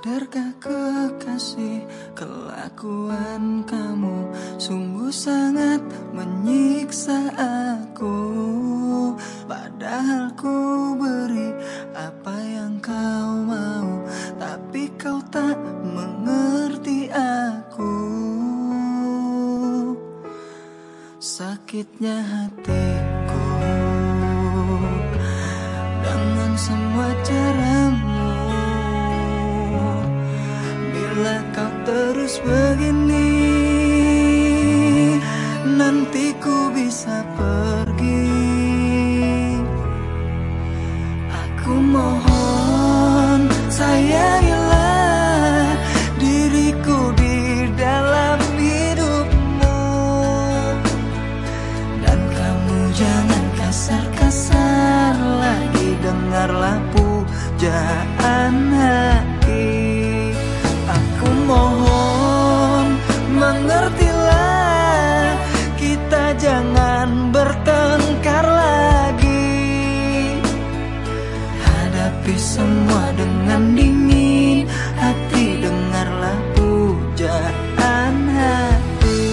Sadarkah kekasih, kelakuan kamu sungguh sangat menyiksa aku. Padahal ku beri apa yang kau mau, tapi kau tak mengerti aku. Sakitnya hatiku dengan semua caramu. Bila kau terus begini, nanti ku bisa pergi. Aku mohon sayangilah diriku di dalam hidupmu, dan kamu jangan kasar-kasar lagi. Dengarlah pujaan hati. Aku mohon mengertilah, kita jangan bertengkar lagi. Hadapi semua dengan dingin hati, dengarlah pujaan hati.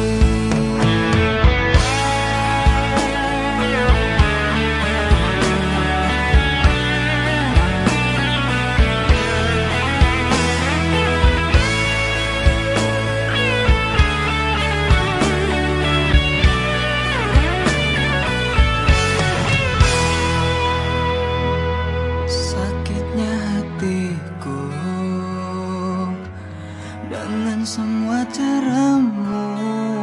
Dengan semua caramu,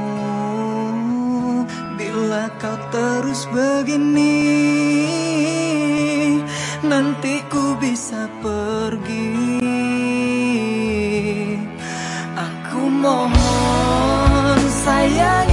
bila kau terus begini, nanti ku bisa pergi. Aku mohon sayang